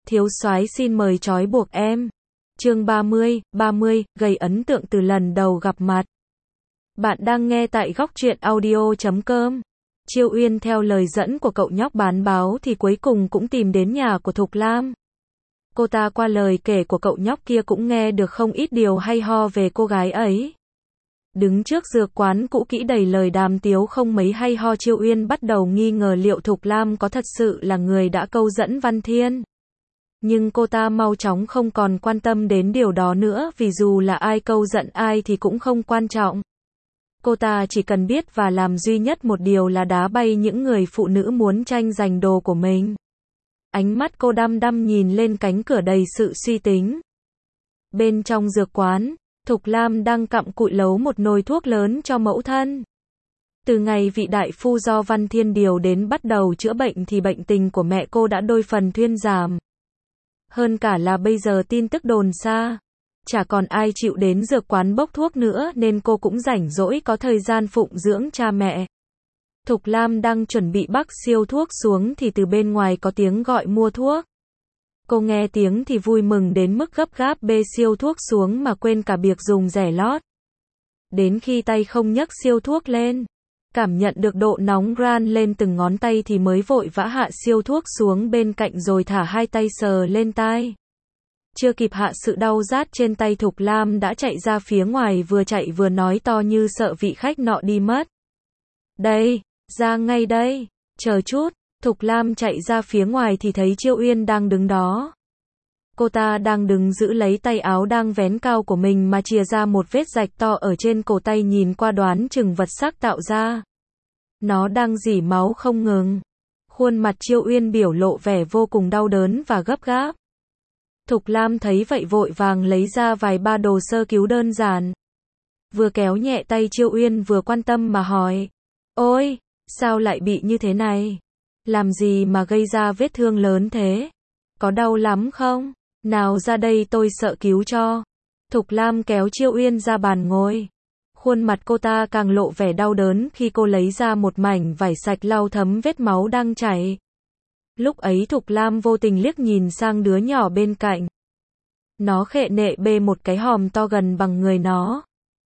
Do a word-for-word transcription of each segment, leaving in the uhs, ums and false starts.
Thiếu soái xin mời trói buộc em. Chương ba mươi, ba mươi, gây ấn tượng từ lần đầu gặp mặt. Bạn đang nghe tại góc truyện audio chấm com. Chiêu Uyên theo lời dẫn của cậu nhóc bán báo thì cuối cùng cũng tìm đến nhà của Thục Lam. Cô ta qua lời kể của cậu nhóc kia cũng nghe được không ít điều hay ho về cô gái ấy. Đứng trước dược quán cũ kỹ đầy lời đàm tiếu không mấy hay ho, Chiêu Uyên bắt đầu nghi ngờ liệu Thục Lam có thật sự là người đã câu dẫn Văn Thiên. Nhưng cô ta mau chóng không còn quan tâm đến điều đó nữa, vì dù là ai câu giận ai thì cũng không quan trọng. Cô ta chỉ cần biết và làm duy nhất một điều là đá bay những người phụ nữ muốn tranh giành đồ của mình. Ánh mắt cô đăm đăm nhìn lên cánh cửa đầy sự suy tính. Bên trong dược quán, Thục Lam đang cặm cụi nấu một nồi thuốc lớn cho mẫu thân. Từ ngày vị đại phu do Văn Thiên điều đến bắt đầu chữa bệnh thì bệnh tình của mẹ cô đã đôi phần thuyên giảm. Hơn cả là bây giờ tin tức đồn xa, chả còn ai chịu đến dược quán bốc thuốc nữa nên cô cũng rảnh rỗi có thời gian phụng dưỡng cha mẹ. Thục Lam đang chuẩn bị bắc siêu thuốc xuống thì từ bên ngoài có tiếng gọi mua thuốc. Cô nghe tiếng thì vui mừng đến mức gấp gáp bê siêu thuốc xuống mà quên cả việc dùng rẻ lót. Đến khi tay không nhấc siêu thuốc lên, cảm nhận được độ nóng ran lên từng ngón tay thì mới vội vã hạ siêu thuốc xuống bên cạnh rồi thả hai tay sờ lên tai. Chưa kịp hạ sự đau rát trên tay, Thục Lam đã chạy ra phía ngoài, vừa chạy vừa nói to như sợ vị khách nọ đi mất. Đây, ra ngay đây, chờ chút. Thục Lam chạy ra phía ngoài thì thấy Chiêu Uyên đang đứng đó. Cô ta đang đứng giữ lấy tay áo đang vén cao của mình mà chìa ra một vết rạch to ở trên cổ tay, nhìn qua đoán chừng vật sắc tạo ra. Nó đang rỉ máu không ngừng. Khuôn mặt Chiêu Uyên biểu lộ vẻ vô cùng đau đớn và gấp gáp. Thục Lam thấy vậy vội vàng lấy ra vài ba đồ sơ cứu đơn giản. Vừa kéo nhẹ tay Chiêu Uyên vừa quan tâm mà hỏi. Ôi, sao lại bị như thế này? Làm gì mà gây ra vết thương lớn thế? Có đau lắm không? Nào ra đây tôi sợ cứu cho. Thục Lam kéo Chiêu Uyên ra bàn ngồi. Khuôn mặt cô ta càng lộ vẻ đau đớn khi cô lấy ra một mảnh vải sạch lau thấm vết máu đang chảy. Lúc ấy Thục Lam vô tình liếc nhìn sang đứa nhỏ bên cạnh. Nó khệ nệ bê một cái hòm to gần bằng người nó.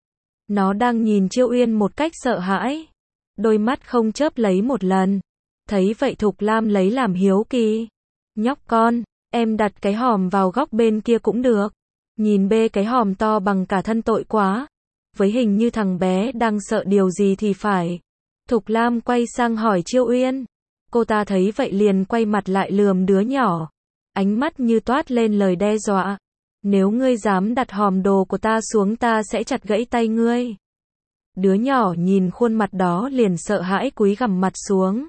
Nó đang nhìn Chiêu Uyên một cách sợ hãi. Đôi mắt không chớp lấy một lần. Thấy vậy Thục Lam lấy làm hiếu kỳ. Nhóc con, em đặt cái hòm vào góc bên kia cũng được. Nhìn bê cái hòm to bằng cả thân tội quá. Với hình như thằng bé đang sợ điều gì thì phải. Thục Lam quay sang hỏi Chiêu Uyên. Cô ta thấy vậy liền quay mặt lại lườm đứa nhỏ. Ánh mắt như toát lên lời đe dọa. Nếu ngươi dám đặt hòm đồ của ta xuống ta sẽ chặt gãy tay ngươi. Đứa nhỏ nhìn khuôn mặt đó liền sợ hãi cúi gằm mặt xuống.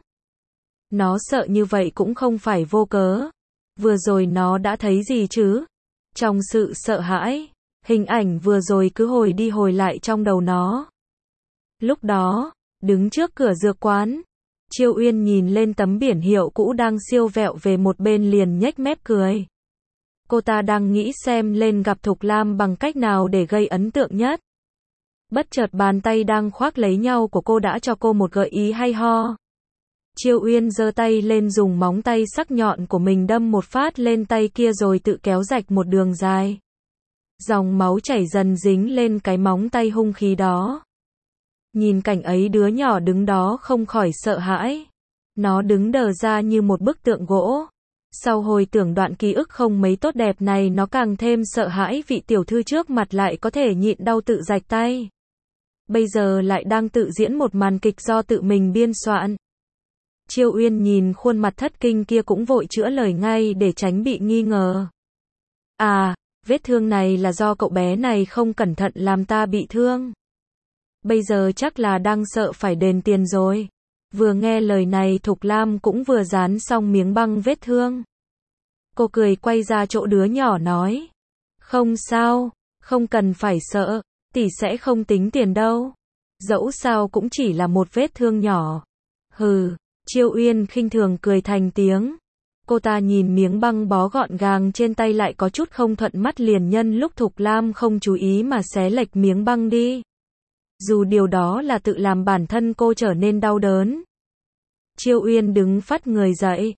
Nó sợ như vậy cũng không phải vô cớ. Vừa rồi nó đã thấy gì chứ? Trong sự sợ hãi, hình ảnh vừa rồi cứ hồi đi hồi lại trong đầu nó. Lúc đó, đứng trước cửa dược quán, Chiêu Uyên nhìn lên tấm biển hiệu cũ đang siêu vẹo về một bên liền nhếch mép cười. Cô ta đang nghĩ xem lên gặp Thục Lam bằng cách nào để gây ấn tượng nhất. Bất chợt bàn tay đang khoác lấy nhau của cô đã cho cô một gợi ý hay ho. Chiêu Uyên giơ tay lên dùng móng tay sắc nhọn của mình đâm một phát lên tay kia rồi tự kéo rạch một đường dài. Dòng máu chảy dần dính lên cái móng tay hung khí đó. Nhìn cảnh ấy đứa nhỏ đứng đó không khỏi sợ hãi. Nó đứng đờ ra như một bức tượng gỗ. Sau hồi tưởng đoạn ký ức không mấy tốt đẹp này, nó càng thêm sợ hãi vị tiểu thư trước mặt lại có thể nhịn đau tự rạch tay. Bây giờ lại đang tự diễn một màn kịch do tự mình biên soạn. Chiêu Uyên nhìn khuôn mặt thất kinh kia cũng vội chữa lời ngay để tránh bị nghi ngờ. À, vết thương này là do cậu bé này không cẩn thận làm ta bị thương. Bây giờ chắc là đang sợ phải đền tiền rồi. Vừa nghe lời này Thục Lam cũng vừa dán xong miếng băng vết thương. Cô cười quay ra chỗ đứa nhỏ nói. Không sao, không cần phải sợ, tỷ sẽ không tính tiền đâu. Dẫu sao cũng chỉ là một vết thương nhỏ. Hừ. Chiêu Uyên khinh thường cười thành tiếng. Cô ta nhìn miếng băng bó gọn gàng trên tay lại có chút không thuận mắt, liền nhân lúc Thục Lam không chú ý mà xé lệch miếng băng đi. Dù điều đó là tự làm bản thân cô trở nên đau đớn. Chiêu Uyên đứng phắt người dậy.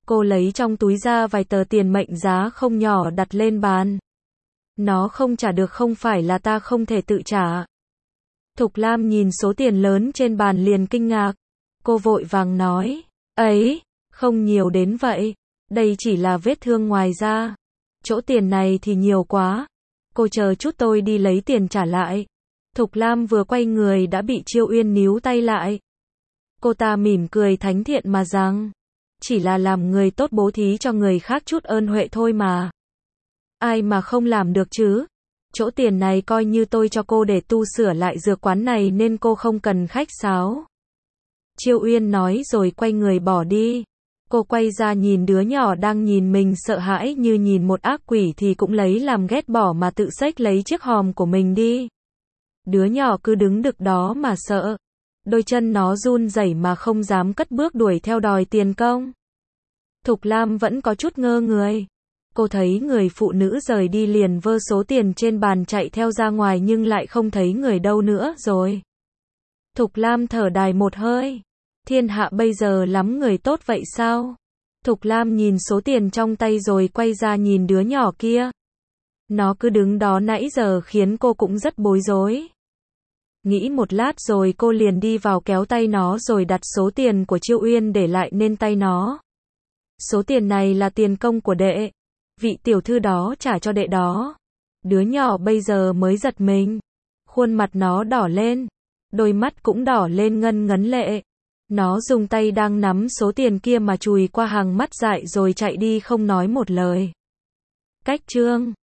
Cô lấy trong túi ra vài tờ tiền mệnh giá không nhỏ đặt lên bàn. Nó không trả được không phải là ta không thể tự trả. Thục Lam nhìn số tiền lớn trên bàn liền kinh ngạc. Cô vội vàng nói, ấy, không nhiều đến vậy. Đây chỉ là vết thương ngoài da. Chỗ tiền này thì nhiều quá. Cô chờ chút tôi đi lấy tiền trả lại. Thục Lam vừa quay người đã bị Chiêu Uyên níu tay lại. Cô ta mỉm cười thánh thiện mà rằng, chỉ là làm người tốt bố thí cho người khác chút ơn huệ thôi mà. Ai mà không làm được chứ? Chỗ tiền này coi như tôi cho cô để tu sửa lại dược quán này nên cô không cần khách sáo. Chiêu Uyên nói rồi quay người bỏ đi. Cô quay ra nhìn đứa nhỏ đang nhìn mình sợ hãi như nhìn một ác quỷ thì cũng lấy làm ghét bỏ mà tự xách lấy chiếc hòm của mình đi. Đứa nhỏ cứ đứng đực đó mà sợ. Đôi chân nó run rẩy mà không dám cất bước đuổi theo đòi tiền công. Thục Lam vẫn có chút ngơ người. Cô thấy người phụ nữ rời đi liền vơ số tiền trên bàn chạy theo ra ngoài nhưng lại không thấy người đâu nữa rồi. Thục Lam thở dài một hơi. Thiên hạ bây giờ lắm người tốt vậy sao? Thục Lam nhìn số tiền trong tay rồi quay ra nhìn đứa nhỏ kia. Nó cứ đứng đó nãy giờ khiến cô cũng rất bối rối. Nghĩ một lát rồi cô liền đi vào kéo tay nó rồi đặt số tiền của Chiêu Uyên để lại lên tay nó. Số tiền này là tiền công của đệ. Vị tiểu thư đó trả cho đệ đó. Đứa nhỏ bây giờ mới giật mình. Khuôn mặt nó đỏ lên. Đôi mắt cũng đỏ lên ngân ngấn lệ. Nó dùng tay đang nắm số tiền kia mà chùi qua hàng mắt dại rồi chạy đi không nói một lời. Cách chương